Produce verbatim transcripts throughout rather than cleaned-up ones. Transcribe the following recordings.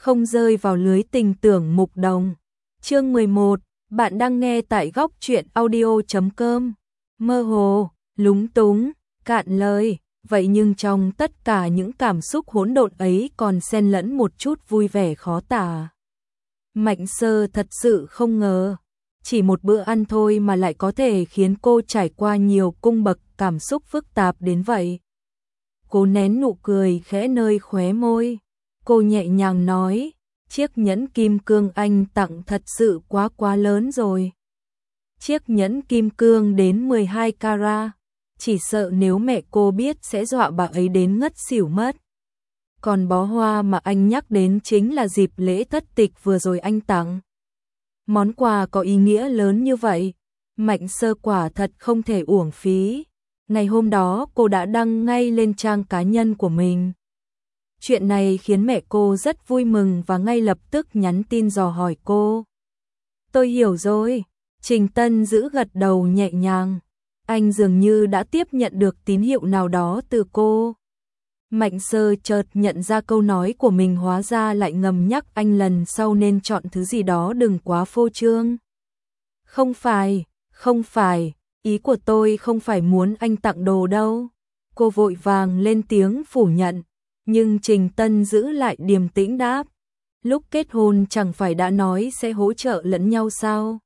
không rơi vào lưới tình tưởng mục đồng. Chương mười một, bạn đang nghe tại góc truyện audio chấm com. Mơ hồ, lúng túng, cạn lời, vậy nhưng trong tất cả những cảm xúc hỗn độn ấy còn xen lẫn một chút vui vẻ khó tả. Mạnh Sơ thật sự không ngờ, chỉ một bữa ăn thôi mà lại có thể khiến cô trải qua nhiều cung bậc cảm xúc phức tạp đến vậy. Cô nén nụ cười khẽ nơi khóe môi, cô nhẹ nhàng nói, chiếc nhẫn kim cương anh tặng thật sự quá quá lớn rồi. Chiếc nhẫn kim cương đến mười hai carat, chỉ sợ nếu mẹ cô biết sẽ dọa bà ấy đến ngất xỉu mất. Còn bó hoa mà anh nhắc đến chính là dịp lễ thất tịch vừa rồi anh tặng. Món quà có ý nghĩa lớn như vậy, Mạnh Sơ quả thật không thể uổng phí. Ngày hôm đó cô đã đăng ngay lên trang cá nhân của mình. Chuyện này khiến mẹ cô rất vui mừng và ngay lập tức nhắn tin dò hỏi cô. Tôi hiểu rồi, Trình Tân giữ gật đầu nhẹ nhàng. Anh dường như đã tiếp nhận được tín hiệu nào đó từ cô. Mạnh Sơ chợt nhận ra câu nói của mình hóa ra lại ngầm nhắc anh lần sau nên chọn thứ gì đó đừng quá phô trương. Không phải, không phải, ý của tôi không phải muốn anh tặng đồ đâu. Cô vội vàng lên tiếng phủ nhận, nhưng Trình Tân giữ lại điềm tĩnh đáp. Lúc kết hôn chẳng phải đã nói sẽ hỗ trợ lẫn nhau sao?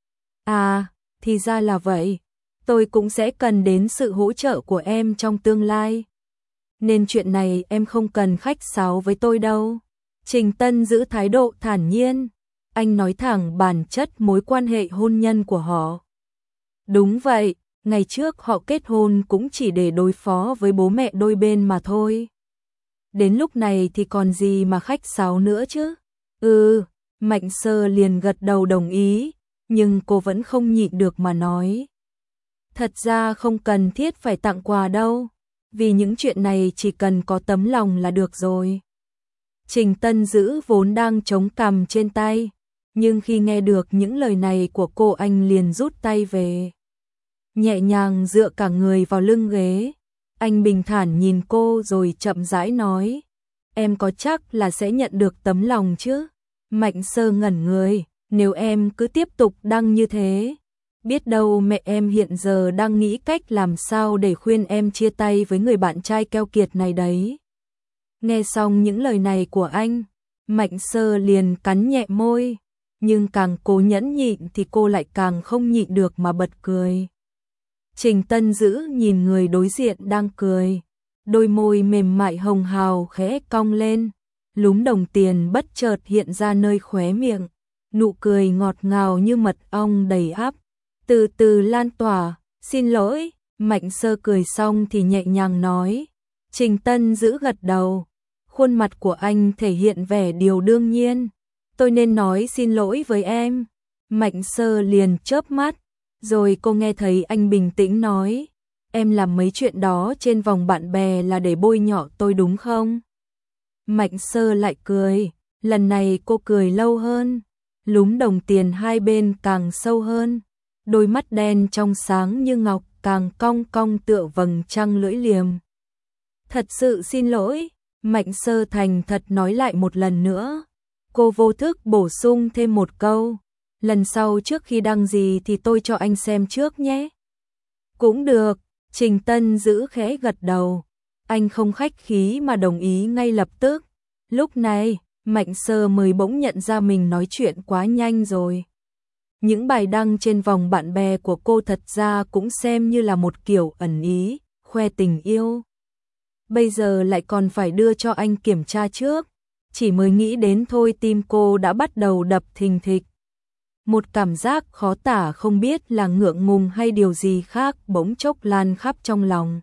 À, thì ra là vậy, tôi cũng sẽ cần đến sự hỗ trợ của em trong tương lai. Nên chuyện này em không cần khách sáo với tôi đâu. Trình Tân giữ thái độ thản nhiên, anh nói thẳng bản chất mối quan hệ hôn nhân của họ. Đúng vậy, ngày trước họ kết hôn cũng chỉ để đối phó với bố mẹ đôi bên mà thôi. Đến lúc này thì còn gì mà khách sáo nữa chứ? Ừ, Mạnh Sơ liền gật đầu đồng ý, nhưng cô vẫn không nhịn được mà nói. Thật ra không cần thiết phải tặng quà đâu, vì những chuyện này chỉ cần có tấm lòng là được rồi. Trình Tân giữ vốn đang chống cằm trên tay, nhưng khi nghe được những lời này của cô anh liền rút tay về. Nhẹ nhàng dựa cả người vào lưng ghế, anh bình thản nhìn cô rồi chậm rãi nói, em có chắc là sẽ nhận được tấm lòng chứ? Mạnh Sơ ngẩn người, nếu em cứ tiếp tục đăng như thế, biết đâu mẹ em hiện giờ đang nghĩ cách làm sao để khuyên em chia tay với người bạn trai keo kiệt này đấy. Nghe xong những lời này của anh, Mạnh Sơ liền cắn nhẹ môi, nhưng càng cố nhẫn nhịn thì cô lại càng không nhịn được mà bật cười. Trình Tân giữ nhìn người đối diện đang cười, đôi môi mềm mại hồng hào khẽ cong lên, lúm đồng tiền bất chợt hiện ra nơi khóe miệng, nụ cười ngọt ngào như mật ong đầy áp, từ từ lan tỏa. Xin lỗi, Mạnh Sơ cười xong thì nhẹ nhàng nói. Trình Tân giữ gật đầu, khuôn mặt của anh thể hiện vẻ điều đương nhiên. Tôi nên nói xin lỗi với em. Mạnh Sơ liền chớp mắt, rồi cô nghe thấy anh bình tĩnh nói, em làm mấy chuyện đó trên vòng bạn bè là để bôi nhọ tôi đúng không? Mạnh Sơ lại cười, lần này cô cười lâu hơn, lúm đồng tiền hai bên càng sâu hơn, đôi mắt đen trong sáng như ngọc càng cong cong tựa vầng trăng lưỡi liềm. Thật sự xin lỗi, Mạnh Sơ thành thật nói lại một lần nữa. Cô vô thức bổ sung thêm một câu, lần sau trước khi đăng gì thì tôi cho anh xem trước nhé. Cũng được, Trình Tân giữ khẽ gật đầu, anh không khách khí mà đồng ý ngay lập tức. Lúc này, Mạnh Sơ mới bỗng nhận ra mình nói chuyện quá nhanh rồi. Những bài đăng trên vòng bạn bè của cô thật ra cũng xem như là một kiểu ẩn ý, khoe tình yêu. Bây giờ lại còn phải đưa cho anh kiểm tra trước, chỉ mới nghĩ đến thôi tim cô đã bắt đầu đập thình thịch. Một cảm giác khó tả không biết là ngượng ngùng hay điều gì khác bỗng chốc lan khắp trong lòng.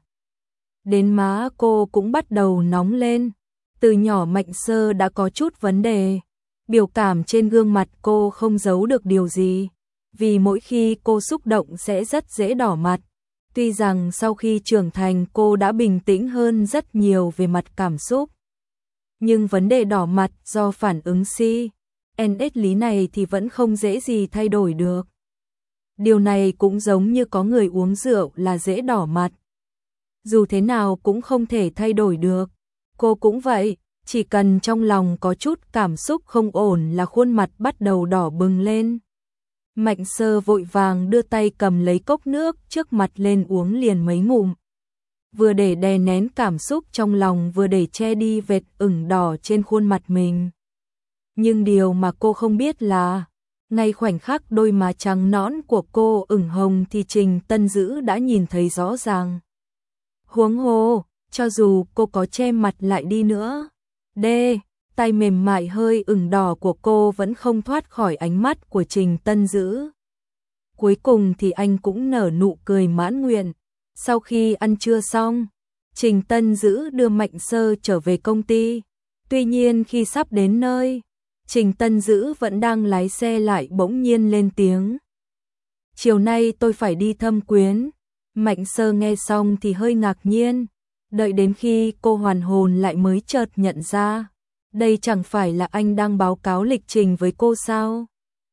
Đến má cô cũng bắt đầu nóng lên, từ nhỏ Mạnh Sơ đã có chút vấn đề. Biểu cảm trên gương mặt cô không giấu được điều gì, vì mỗi khi cô xúc động sẽ rất dễ đỏ mặt. Tuy rằng sau khi trưởng thành cô đã bình tĩnh hơn rất nhiều về mặt cảm xúc, nhưng vấn đề đỏ mặt do phản ứng si en ét lý này thì vẫn không dễ gì thay đổi được. Điều này cũng giống như có người uống rượu là dễ đỏ mặt, dù thế nào cũng không thể thay đổi được. Cô cũng vậy, chỉ cần trong lòng có chút cảm xúc không ổn là khuôn mặt bắt đầu đỏ bừng lên. Mạnh Sơ vội vàng đưa tay cầm lấy cốc nước trước mặt lên uống liền mấy ngụm. Vừa để đè nén cảm xúc trong lòng vừa để che đi vệt ửng đỏ trên khuôn mặt mình. Nhưng điều mà cô không biết là, ngay khoảnh khắc đôi má trắng nõn của cô ửng hồng thì Trình Tân Dữ đã nhìn thấy rõ ràng. Huống hồ, cho dù cô có che mặt lại đi nữa, đê, tay mềm mại hơi ửng đỏ của cô vẫn không thoát khỏi ánh mắt của Trình Tân Dữ. Cuối cùng thì anh cũng nở nụ cười mãn nguyện. Sau khi ăn trưa xong, Trình Tân Dữ đưa Mạnh Sơ trở về công ty. Tuy nhiên khi sắp đến nơi, Trình Tân Dữ vẫn đang lái xe lại bỗng nhiên lên tiếng. Chiều nay tôi phải đi thăm Quyến. Mạnh Sơ nghe xong thì hơi ngạc nhiên. Đợi đến khi cô hoàn hồn lại mới chợt nhận ra. Đây chẳng phải là anh đang báo cáo lịch trình với cô sao?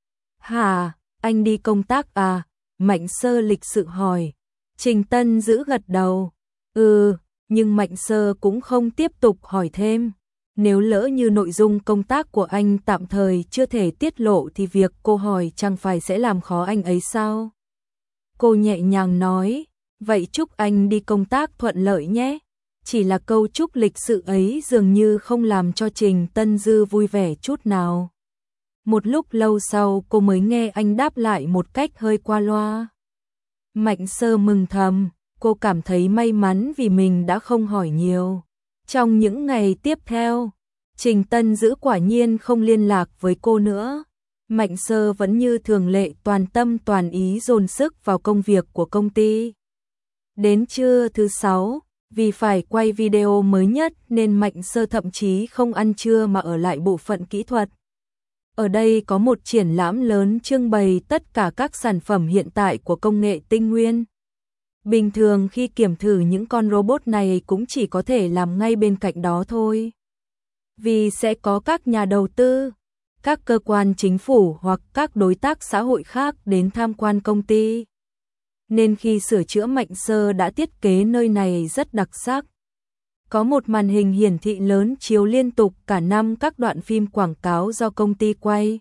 Hả, anh đi công tác à? Mạnh Sơ lịch sự hỏi. Trình Tân Dữ gật đầu. Ừ, nhưng Mạnh Sơ cũng không tiếp tục hỏi thêm. Nếu lỡ như nội dung công tác của anh tạm thời chưa thể tiết lộ thì việc cô hỏi chẳng phải sẽ làm khó anh ấy sao? Cô nhẹ nhàng nói, vậy chúc anh đi công tác thuận lợi nhé. Chỉ là câu chúc lịch sự ấy dường như không làm cho Trình Tân Dữ vui vẻ chút nào. Một lúc lâu sau cô mới nghe anh đáp lại một cách hơi qua loa. Mạnh Sơ mừng thầm, cô cảm thấy may mắn vì mình đã không hỏi nhiều. Trong những ngày tiếp theo, Trình Tân Dữ quả nhiên không liên lạc với cô nữa. Mạnh Sơ vẫn như thường lệ toàn tâm toàn ý dồn sức vào công việc của công ty. Đến trưa thứ sáu, vì phải quay video mới nhất nên Mạnh Sơ thậm chí không ăn trưa mà ở lại bộ phận kỹ thuật. Ở đây có một triển lãm lớn trưng bày tất cả các sản phẩm hiện tại của công nghệ tinh nguyên. Bình thường khi kiểm thử những con robot này cũng chỉ có thể làm ngay bên cạnh đó thôi. Vì sẽ có các nhà đầu tư, các cơ quan chính phủ hoặc các đối tác xã hội khác đến tham quan công ty. Nên khi sửa chữa Mạnh Sơ đã thiết kế nơi này rất đặc sắc. Có một màn hình hiển thị lớn chiếu liên tục cả năm các đoạn phim quảng cáo do công ty quay.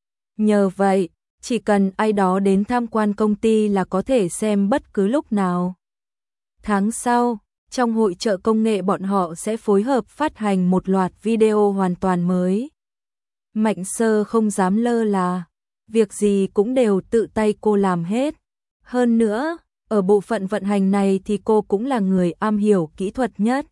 Nhờ vậy, chỉ cần ai đó đến tham quan công ty là có thể xem bất cứ lúc nào. Tháng sau, trong hội chợ công nghệ bọn họ sẽ phối hợp phát hành một loạt video hoàn toàn mới. Mạnh Sơ không dám lơ là, việc gì cũng đều tự tay cô làm hết. Hơn nữa, ở bộ phận vận hành này thì cô cũng là người am hiểu kỹ thuật nhất.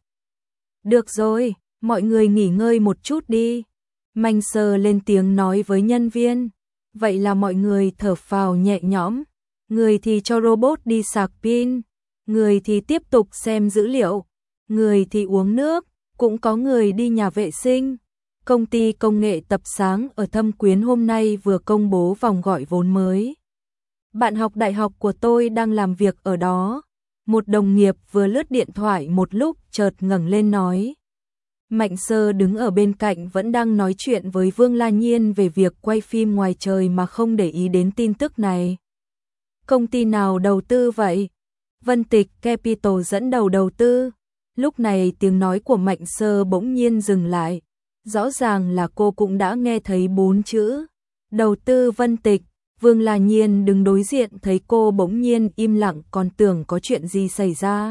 Được rồi, mọi người nghỉ ngơi một chút đi. Mạnh Sơ lên tiếng nói với nhân viên. Vậy là mọi người thở phào nhẹ nhõm. Người thì cho robot đi sạc pin, người thì tiếp tục xem dữ liệu, người thì uống nước, cũng có người đi nhà vệ sinh. Công ty công nghệ Tập Sáng ở Thâm Quyến hôm nay vừa công bố vòng gọi vốn mới. Bạn học đại học của tôi đang làm việc ở đó. Một đồng nghiệp vừa lướt điện thoại một lúc chợt ngẩng lên nói. Mạnh Sơ đứng ở bên cạnh vẫn đang nói chuyện với Vương La Nhiên về việc quay phim ngoài trời mà không để ý đến tin tức này. Công ty nào đầu tư vậy? Vân Tịch Capital dẫn đầu đầu tư. Lúc này tiếng nói của Mạnh Sơ bỗng nhiên dừng lại. Rõ ràng là cô cũng đã nghe thấy bốn chữ. Đầu tư Vân Tịch. Vương La Nhiên đứng đối diện thấy cô bỗng nhiên im lặng còn tưởng có chuyện gì xảy ra.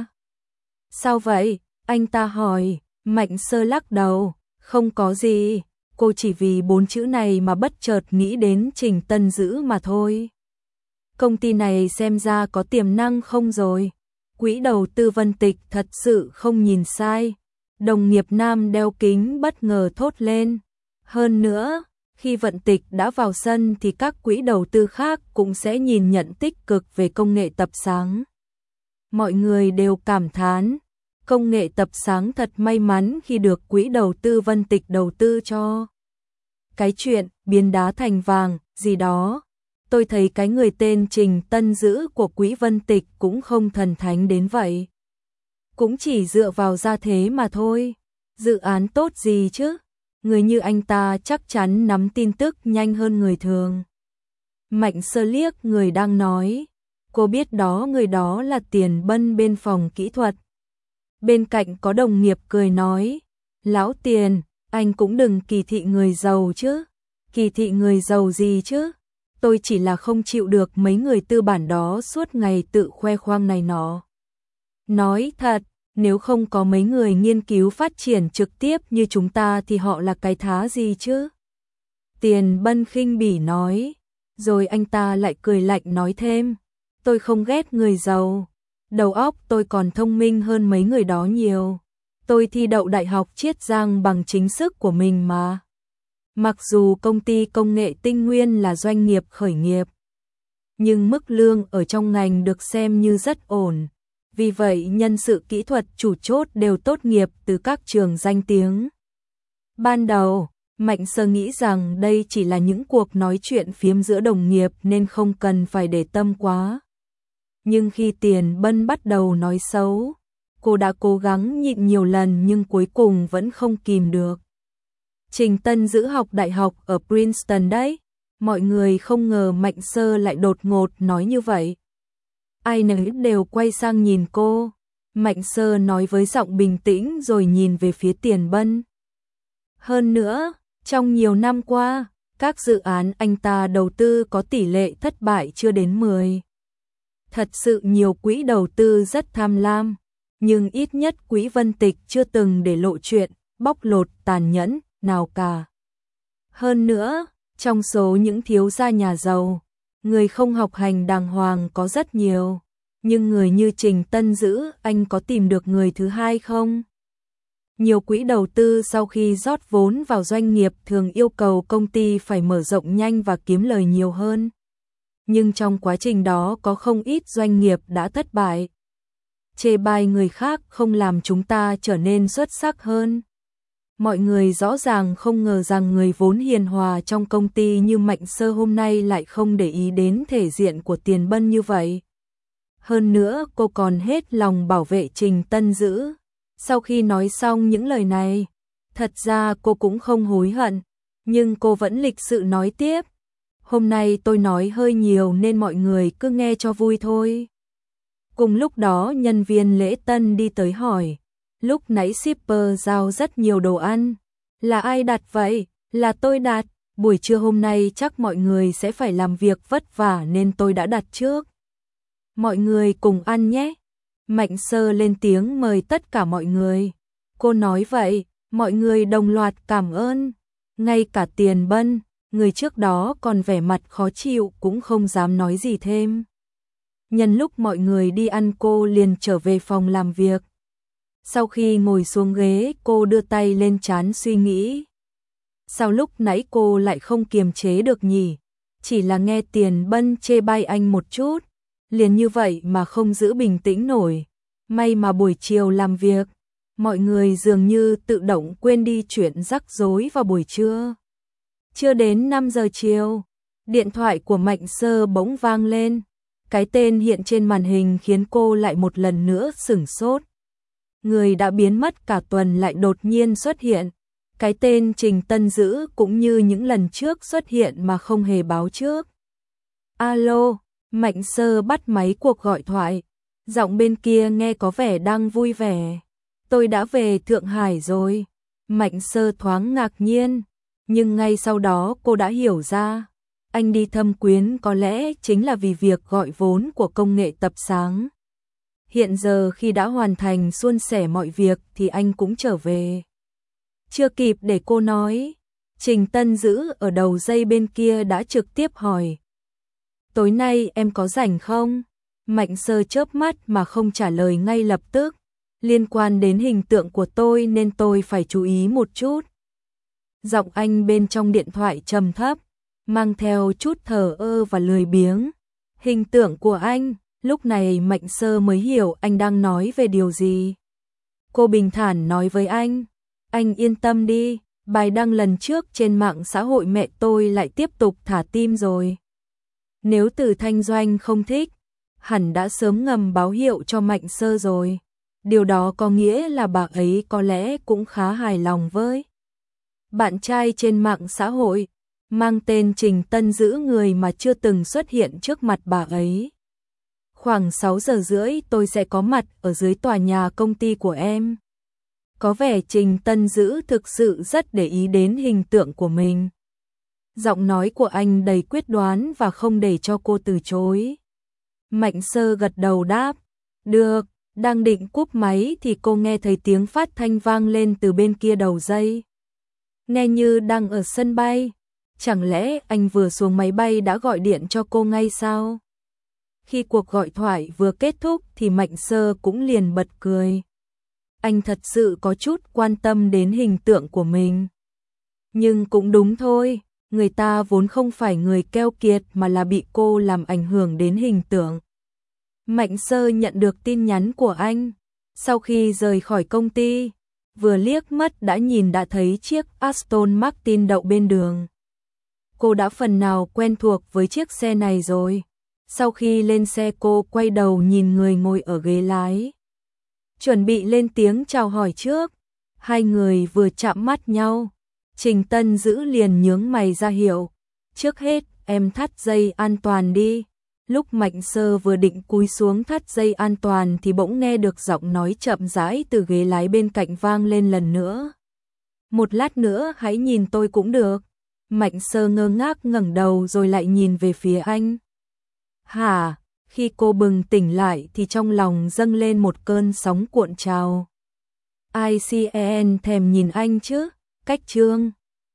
Sao vậy? Anh ta hỏi. Mạnh Sơ lắc đầu. Không có gì. Cô chỉ vì bốn chữ này mà bất chợt nghĩ đến Trình Tân Dữ mà thôi. Công ty này xem ra có tiềm năng không rồi. Quỹ đầu tư Vân Tịch thật sự không nhìn sai. Đồng nghiệp nam đeo kính bất ngờ thốt lên. Hơn nữa, khi Vân Tịch đã vào sân thì các quỹ đầu tư khác cũng sẽ nhìn nhận tích cực về công nghệ Tập Sáng. Mọi người đều cảm thán, công nghệ Tập Sáng thật may mắn khi được quỹ đầu tư Vân Tịch đầu tư cho. Cái chuyện biến đá thành vàng gì đó, tôi thấy cái người tên Trình Tân Dữ của quỹ Vân Tịch cũng không thần thánh đến vậy. Cũng chỉ dựa vào gia thế mà thôi, dự án tốt gì chứ? Người như anh ta chắc chắn nắm tin tức nhanh hơn người thường. Mạnh Sơ liếc người đang nói. Cô biết đó người đó là Tiền Bân bên phòng kỹ thuật. Bên cạnh có đồng nghiệp cười nói. Lão Tiền, Anh cũng đừng kỳ thị người giàu chứ. Kỳ thị người giàu gì chứ? Tôi chỉ là không chịu được mấy người tư bản đó suốt ngày tự khoe khoang này nọ. Nói thật, nếu không có mấy người nghiên cứu phát triển trực tiếp như chúng ta thì họ là cái thá gì chứ? Tiền Bân khinh bỉ nói, rồi anh ta lại cười lạnh nói thêm, tôi không ghét người giàu, đầu óc tôi còn thông minh hơn mấy người đó nhiều. Tôi thi đậu Đại học Chiết Giang bằng chính sức của mình mà. Mặc dù công ty công nghệ Tinh Nguyên là doanh nghiệp khởi nghiệp, nhưng mức lương ở trong ngành được xem như rất ổn. Vì vậy nhân sự kỹ thuật chủ chốt đều tốt nghiệp từ các trường danh tiếng. Ban đầu, Mạnh Sơ nghĩ rằng đây chỉ là những cuộc nói chuyện phiếm giữa đồng nghiệp nên không cần phải để tâm quá. Nhưng khi Tiền Bân bắt đầu nói xấu, cô đã cố gắng nhịn nhiều lần nhưng cuối cùng vẫn không kìm được. Trình Tân Dữ học đại học ở Princeton đấy. Mọi người không ngờ Mạnh Sơ lại đột ngột nói như vậy. Ai nấy đều quay sang nhìn cô. Mạnh Sơ nói với giọng bình tĩnh rồi nhìn về phía Tiền Bân. Hơn nữa, trong nhiều năm qua, các dự án anh ta đầu tư có tỷ lệ thất bại chưa đến mười. Thật sự nhiều quỹ đầu tư rất tham lam, nhưng ít nhất quỹ Vân Tịch chưa từng để lộ chuyện bóc lột tàn nhẫn nào cả. Hơn nữa, trong số những thiếu gia nhà giàu, người không học hành đàng hoàng có rất nhiều, nhưng người như Trình Tân Dữ, anh có tìm được người thứ hai không? Nhiều quỹ đầu tư sau khi rót vốn vào doanh nghiệp thường yêu cầu công ty phải mở rộng nhanh và kiếm lời nhiều hơn. Nhưng trong quá trình đó có không ít doanh nghiệp đã thất bại. Chê bai người khác không làm chúng ta trở nên xuất sắc hơn. Mọi người rõ ràng không ngờ rằng người vốn hiền hòa trong công ty như Mạnh Sơ hôm nay lại không để ý đến thể diện của Tiền Bân như vậy. Hơn nữa cô còn hết lòng bảo vệ Trình Tân Dữ. Sau khi nói xong những lời này, thật ra cô cũng không hối hận, nhưng cô vẫn lịch sự nói tiếp. Hôm nay tôi nói hơi nhiều nên mọi người cứ nghe cho vui thôi. Cùng lúc đó nhân viên lễ tân đi tới hỏi. Lúc nãy shipper giao rất nhiều đồ ăn. Là ai đặt vậy? Là tôi đặt. Buổi trưa hôm nay chắc mọi người sẽ phải làm việc vất vả nên tôi đã đặt trước. Mọi người cùng ăn nhé. Mạnh Sơ lên tiếng mời tất cả mọi người. Cô nói vậy, mọi người đồng loạt cảm ơn. Ngay cả Tiền Bân, người trước đó còn vẻ mặt khó chịu cũng không dám nói gì thêm. Nhân lúc mọi người đi ăn cô liền trở về phòng làm việc. Sau khi ngồi xuống ghế cô đưa tay lên trán suy nghĩ. Sao lúc nãy cô lại không kiềm chế được nhỉ? Chỉ là nghe Tiền Bân chê bai anh một chút, liền như vậy mà không giữ bình tĩnh nổi. May mà buổi chiều làm việc, mọi người dường như tự động quên đi chuyện rắc rối vào buổi trưa. Chưa đến năm giờ chiều, điện thoại của Mạnh Sơ bỗng vang lên. Cái tên hiện trên màn hình khiến cô lại một lần nữa sửng sốt. Người đã biến mất cả tuần lại đột nhiên xuất hiện. Cái tên Trình Tân Dữ cũng như những lần trước xuất hiện mà không hề báo trước. Alo, Mạnh Sơ bắt máy cuộc gọi thoại. Giọng bên kia nghe có vẻ đang vui vẻ. Tôi đã về Thượng Hải rồi. Mạnh Sơ thoáng ngạc nhiên, nhưng ngay sau đó cô đã hiểu ra. Anh đi Thâm Quyến có lẽ chính là vì việc gọi vốn của công nghệ tập sáng. Hiện giờ khi đã hoàn thành suôn sẻ mọi việc thì anh cũng trở về. Chưa kịp để cô nói, Trình Tân Dữ ở đầu dây bên kia đã trực tiếp hỏi. Tối nay em có rảnh không? Mạnh Sơ chớp mắt mà không trả lời ngay lập tức. Liên quan đến hình tượng của tôi nên tôi phải chú ý một chút. Giọng anh bên trong điện thoại trầm thấp, mang theo chút thờ ơ và lười biếng. Hình tượng của anh, lúc này Mạnh Sơ mới hiểu anh đang nói về điều gì. Cô bình thản nói với anh, anh yên tâm đi, bài đăng lần trước trên mạng xã hội mẹ tôi lại tiếp tục thả tim rồi. Nếu Từ Thanh Doanh không thích, hẳn đã sớm ngầm báo hiệu cho Mạnh Sơ rồi. Điều đó có nghĩa là bà ấy có lẽ cũng khá hài lòng với bạn trai trên mạng xã hội, mang tên Trình Tân Dữ, người mà chưa từng xuất hiện trước mặt bà ấy. Khoảng sáu giờ rưỡi tôi sẽ có mặt ở dưới tòa nhà công ty của em. Có vẻ Trình Tân Dữ thực sự rất để ý đến hình tượng của mình. Giọng nói của anh đầy quyết đoán và không để cho cô từ chối. Mạnh Sơ gật đầu đáp, được, đang định cúp máy thì cô nghe thấy tiếng phát thanh vang lên từ bên kia đầu dây. Nghe như đang ở sân bay, chẳng lẽ anh vừa xuống máy bay đã gọi điện cho cô ngay sao? Khi cuộc gọi thoại vừa kết thúc thì Mạnh Sơ cũng liền bật cười. Anh thật sự có chút quan tâm đến hình tượng của mình. Nhưng cũng đúng thôi, người ta vốn không phải người keo kiệt mà là bị cô làm ảnh hưởng đến hình tượng. Mạnh Sơ nhận được tin nhắn của anh. Sau khi rời khỏi công ty, vừa liếc mắt đã nhìn đã thấy chiếc Aston Martin đậu bên đường. Cô đã phần nào quen thuộc với chiếc xe này rồi. Sau khi lên xe cô quay đầu nhìn người ngồi ở ghế lái. Chuẩn bị lên tiếng chào hỏi trước. Hai người vừa chạm mắt nhau. Trình Tân Dữ liền nhướng mày ra hiệu. Trước hết em thắt dây an toàn đi. Lúc Mạnh Sơ vừa định cúi xuống thắt dây an toàn thì bỗng nghe được giọng nói chậm rãi từ ghế lái bên cạnh vang lên lần nữa. Một lát nữa hãy nhìn tôi cũng được. Mạnh Sơ ngơ ngác ngẩng đầu rồi lại nhìn về phía anh. Hả? Khi cô bừng tỉnh lại thì trong lòng dâng lên một cơn sóng cuộn trào. i xê en thèm nhìn anh chứ? Cách Trương